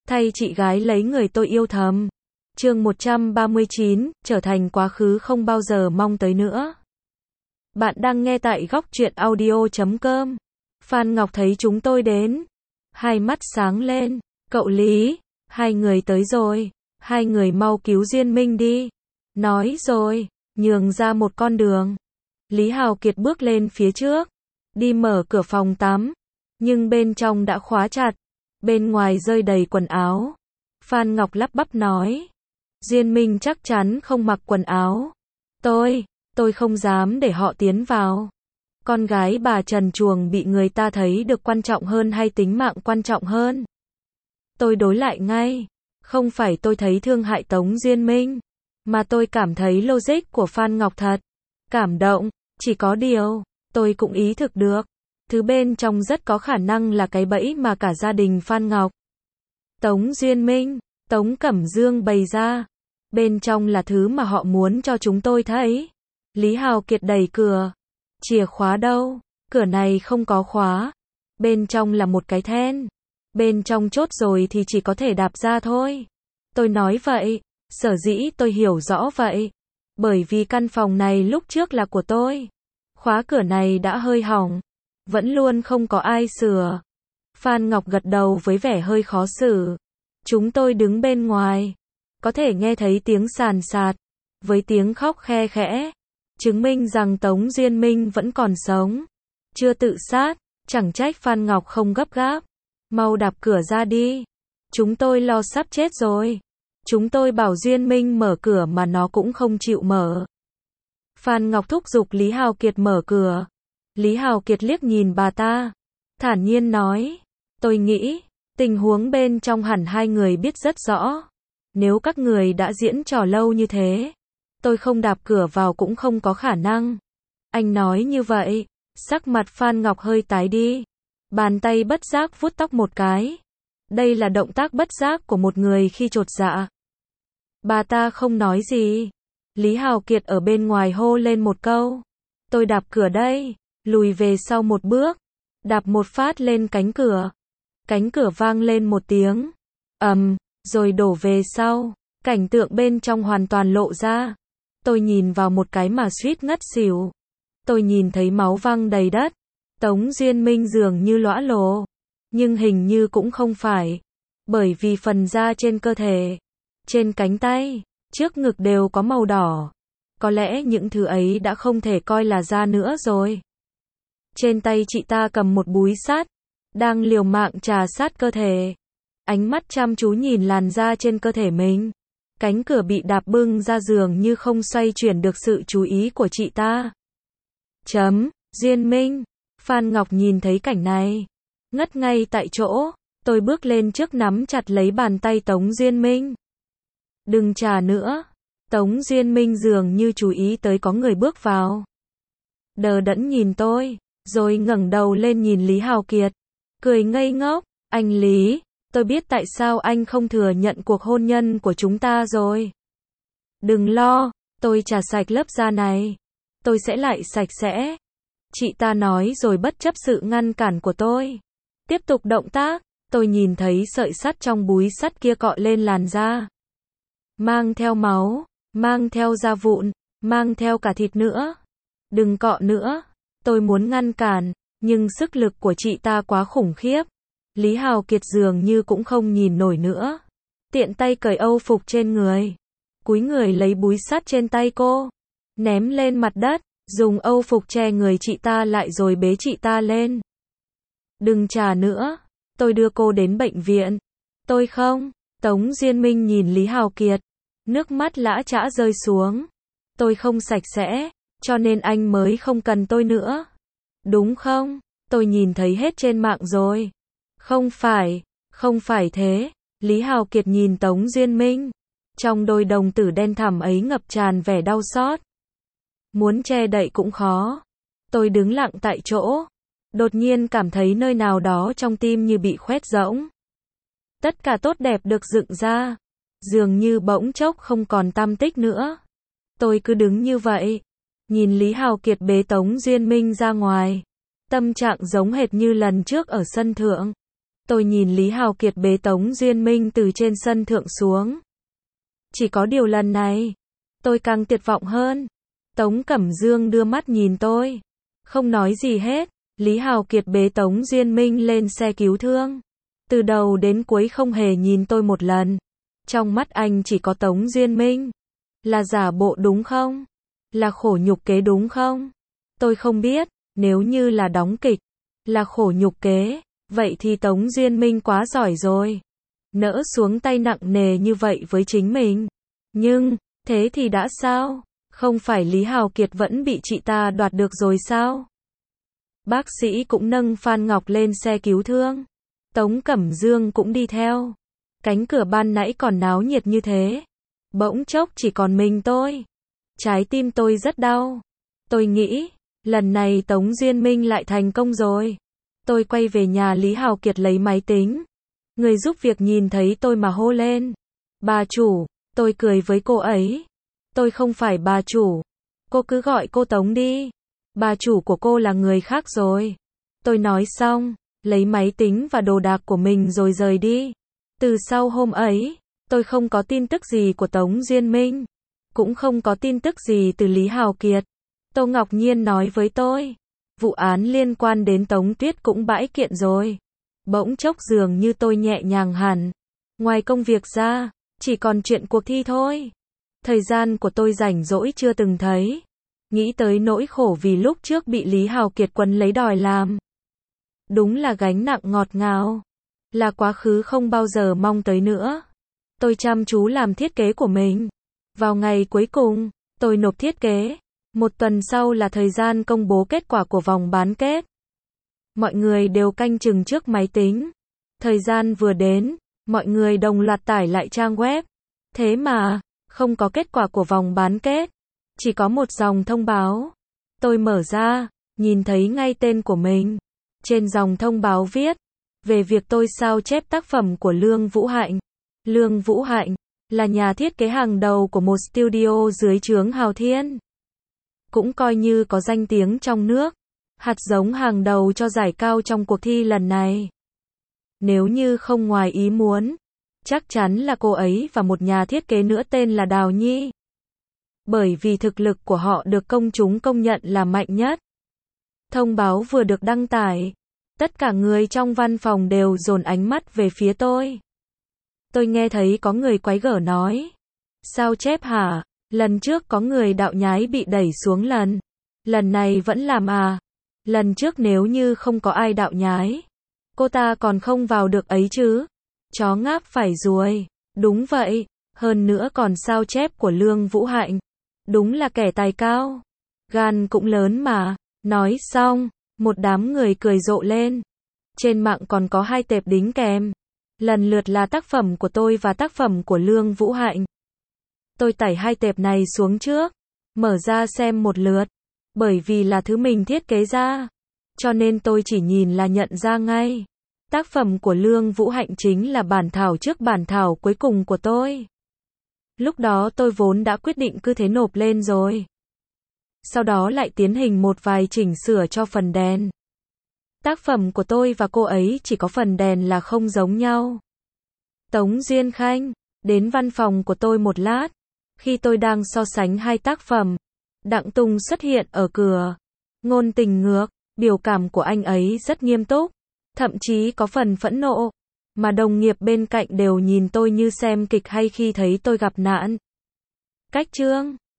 thay chị gái lấy người tôi yêu thầm. Chương 139, trở thành quá khứ không bao giờ mong tới nữa. Bạn đang nghe tại góc truyện audio.com. Phan Ngọc thấy chúng tôi đến, hai mắt sáng lên. Cậu Lý, hai người tới rồi, hai người mau cứu Duyên Minh đi. Nói rồi, nhường ra một con đường. Lý Hào Kiệt bước lên phía trước, đi mở cửa phòng tắm, nhưng bên trong đã khóa chặt, bên ngoài rơi đầy quần áo. Phan Ngọc lắp bắp nói, Duyên Minh chắc chắn không mặc quần áo. Tôi không dám để họ tiến vào. Con gái bà trần truồng bị người ta thấy được quan trọng hơn hay tính mạng quan trọng hơn? Tôi đối lại ngay. Không phải tôi thấy thương hại Tống Duyên Minh, mà tôi cảm thấy logic của Phan Ngọc thật cảm động. Chỉ có điều, tôi cũng ý thức được, thứ bên trong rất có khả năng là cái bẫy mà cả gia đình Phan Ngọc, Tống Duyên Minh, Tống Cẩm Dương bày ra. Bên trong là thứ mà họ muốn cho chúng tôi thấy. Lý Hào Kiệt đẩy cửa. Chìa khóa đâu? Cửa này không có khóa. Bên trong là một cái then. Bên trong chốt rồi thì chỉ có thể đạp ra thôi. Tôi nói vậy. Sở dĩ tôi hiểu rõ vậy. Bởi vì căn phòng này lúc trước là của tôi. Khóa cửa này đã hơi hỏng. Vẫn luôn không có ai sửa. Phan Ngọc gật đầu với vẻ hơi khó xử. Chúng tôi đứng bên ngoài. Có thể nghe thấy tiếng sàn sạt. Với tiếng khóc khe khẽ. Chứng minh rằng Tống Duyên Minh vẫn còn sống. Chưa tự sát. Chẳng trách Phan Ngọc không gấp gáp. Mau đạp cửa ra đi. Chúng tôi lo sắp chết rồi. Chúng tôi bảo Duyên Minh mở cửa mà nó cũng không chịu mở. Phan Ngọc thúc giục Lý Hào Kiệt mở cửa. Lý Hào Kiệt liếc nhìn bà ta. Thản nhiên nói. Tôi nghĩ, tình huống bên trong hẳn hai người biết rất rõ. Nếu các người đã diễn trò lâu như thế, tôi không đạp cửa vào cũng không có khả năng. Anh nói như vậy, sắc mặt Phan Ngọc hơi tái đi. Bàn tay bất giác vuốt tóc một cái. Đây là động tác bất giác của một người khi chột dạ. Bà ta không nói gì. Lý Hào Kiệt ở bên ngoài hô lên một câu. Tôi đạp cửa đây. Lùi về sau một bước. Đạp một phát lên cánh cửa. Cánh cửa vang lên một tiếng. Rồi đổ về sau. Cảnh tượng bên trong hoàn toàn lộ ra. Tôi nhìn vào một cái mà suýt ngất xỉu. Tôi nhìn thấy máu văng đầy đất. Tống Duyên Minh dường như lõa lồ. Nhưng hình như cũng không phải. Bởi vì phần da trên cơ thể, trên cánh tay, trước ngực đều có màu đỏ. Có lẽ những thứ ấy đã không thể coi là da nữa rồi. Trên tay chị ta cầm một búi sắt, đang liều mạng trà sát cơ thể. Ánh mắt chăm chú nhìn làn da trên cơ thể mình. Cánh cửa bị đạp bưng ra dường như không xoay chuyển được sự chú ý của chị ta. Duyên Minh. Phan Ngọc nhìn thấy cảnh này, ngất ngay tại chỗ. Tôi bước lên trước nắm chặt lấy bàn tay Tống Duyên Minh. Đừng trà nữa. Tống Duyên Minh dường như chú ý tới có người bước vào. Đờ đẫn nhìn tôi, rồi ngẩng đầu lên nhìn Lý Hào Kiệt. Cười ngây ngốc. Anh Lý, tôi biết tại sao anh không thừa nhận cuộc hôn nhân của chúng ta rồi. Đừng lo, tôi trà sạch lớp da này. Tôi sẽ lại sạch sẽ. Chị ta nói rồi bất chấp sự ngăn cản của tôi. Tiếp tục động tác. Tôi nhìn thấy sợi sắt trong búi sắt kia cọ lên làn da. Mang theo máu, mang theo da vụn, mang theo cả thịt nữa. Đừng cọ nữa. Tôi muốn ngăn cản, nhưng sức lực của chị ta quá khủng khiếp. Lý Hào Kiệt dường như cũng không nhìn nổi nữa. Tiện tay cởi âu phục trên người. Cúi người lấy búi sắt trên tay cô. Ném lên mặt đất, dùng âu phục che người chị ta lại rồi bế chị ta lên. Đừng trà nữa. Tôi đưa cô đến bệnh viện. Tôi không. Tống Duyên Minh nhìn Lý Hào Kiệt. Nước mắt lã chã rơi xuống. Tôi không sạch sẽ, cho nên anh mới không cần tôi nữa. Đúng không? Tôi nhìn thấy hết trên mạng rồi. Không phải thế. Lý Hào Kiệt nhìn Tống Duyên Minh. Trong đôi đồng tử đen thẳm ấy ngập tràn vẻ đau xót. Muốn che đậy cũng khó. Tôi đứng lặng tại chỗ. Đột nhiên cảm thấy nơi nào đó trong tim như bị khoét rỗng. Tất cả tốt đẹp được dựng ra, dường như bỗng chốc không còn tăm tích nữa. Tôi cứ đứng như vậy, nhìn Lý Hào Kiệt bế Tống Duyên Minh ra ngoài. Tâm trạng giống hệt như lần trước ở sân thượng. Tôi nhìn Lý Hào Kiệt bế Tống Duyên Minh từ trên sân thượng xuống. Chỉ có điều lần này, tôi càng tuyệt vọng hơn. Tống Cẩm Dương đưa mắt nhìn tôi. Không nói gì hết, Lý Hào Kiệt bế Tống Duyên Minh lên xe cứu thương. Từ đầu đến cuối không hề nhìn tôi một lần. Trong mắt anh chỉ có Tống Duyên Minh. Là giả bộ đúng không? Là khổ nhục kế đúng không? Tôi không biết, nếu như là đóng kịch, là khổ nhục kế, vậy thì Tống Duyên Minh quá giỏi rồi. Nỡ xuống tay nặng nề như vậy với chính mình. Nhưng, thế thì đã sao? Không phải Lý Hào Kiệt vẫn bị chị ta đoạt được rồi sao? Bác sĩ cũng nâng Phan Ngọc lên xe cứu thương. Tống Cẩm Dương cũng đi theo. Cánh cửa ban nãy còn náo nhiệt như thế. Bỗng chốc chỉ còn mình tôi. Trái tim tôi rất đau. Tôi nghĩ, lần này Tống Duyên Minh lại thành công rồi. Tôi quay về nhà Lý Hào Kiệt lấy máy tính. Người giúp việc nhìn thấy tôi mà hô lên. Bà chủ, tôi cười với cô ấy. Tôi không phải bà chủ. Cô cứ gọi cô Tống đi. Bà chủ của cô là người khác rồi. Tôi nói xong, lấy máy tính và đồ đạc của mình rồi rời đi. Từ sau hôm ấy, tôi không có tin tức gì của Tống Duyên Minh. Cũng không có tin tức gì từ Lý Hào Kiệt. Tô Ngọc Nhiên nói với tôi. Vụ án liên quan đến Tống Tuyết cũng bãi kiện rồi. Bỗng chốc dường như tôi nhẹ nhàng hẳn. Ngoài công việc ra, chỉ còn chuyện cuộc thi thôi. Thời gian của tôi rảnh rỗi chưa từng thấy. Nghĩ tới nỗi khổ vì lúc trước bị Lý Hào Kiệt quấn lấy đòi làm. Đúng là gánh nặng ngọt ngào. Là quá khứ không bao giờ mong tới nữa. Tôi chăm chú làm thiết kế của mình. Vào ngày cuối cùng, tôi nộp thiết kế. Một tuần sau là thời gian công bố kết quả của vòng bán kết. Mọi người đều canh chừng trước máy tính. Thời gian vừa đến, mọi người đồng loạt tải lại trang web. Thế mà, không có kết quả của vòng bán kết. Chỉ có một dòng thông báo. Tôi mở ra, nhìn thấy ngay tên của mình. Trên dòng thông báo viết về việc tôi sao chép tác phẩm của Lương Vũ Hạnh. Lương Vũ Hạnh là nhà thiết kế hàng đầu của một studio dưới trướng Hào Thiên. Cũng coi như có danh tiếng trong nước. Hạt giống hàng đầu cho giải cao trong cuộc thi lần này. Nếu như không ngoài ý muốn, chắc chắn là cô ấy và một nhà thiết kế nữa tên là Đào Nhi. Bởi vì thực lực của họ được công chúng công nhận là mạnh nhất. Thông báo vừa được đăng tải, tất cả người trong văn phòng đều dồn ánh mắt về phía tôi. Tôi nghe thấy có người quái gở nói. Sao chép hả? Lần trước có người đạo nhái bị đẩy xuống lần này vẫn làm à? Lần trước nếu như không có ai đạo nhái, cô ta còn không vào được ấy chứ. Chó ngáp phải ruồi. Đúng vậy, hơn nữa còn sao chép của Lương Vũ Hạnh. Đúng là kẻ tài cao. Gan cũng lớn mà. Nói xong, một đám người cười rộ lên. Trên mạng còn có 2 tệp đính kèm. Lần lượt là tác phẩm của tôi và tác phẩm của Lương Vũ Hạnh. Tôi tải 2 tệp này xuống trước, mở ra xem một lượt. Bởi vì là thứ mình thiết kế ra, cho nên tôi chỉ nhìn là nhận ra ngay. Tác phẩm của Lương Vũ Hạnh chính là bản thảo trước bản thảo cuối cùng của tôi. Lúc đó tôi vốn đã quyết định cứ thế nộp lên rồi. Sau đó lại tiến hành một vài chỉnh sửa cho phần đèn. Tác phẩm của tôi và cô ấy chỉ có phần đèn là không giống nhau. Tống Duyên Khanh đến văn phòng của tôi một lát. Khi tôi đang so sánh 2 tác phẩm, Đặng Tùng xuất hiện ở cửa. Ngôn tình ngược, biểu cảm của anh ấy rất nghiêm túc, thậm chí có phần phẫn nộ. Mà đồng nghiệp bên cạnh đều nhìn tôi như xem kịch hay khi thấy tôi gặp nạn. Cách chương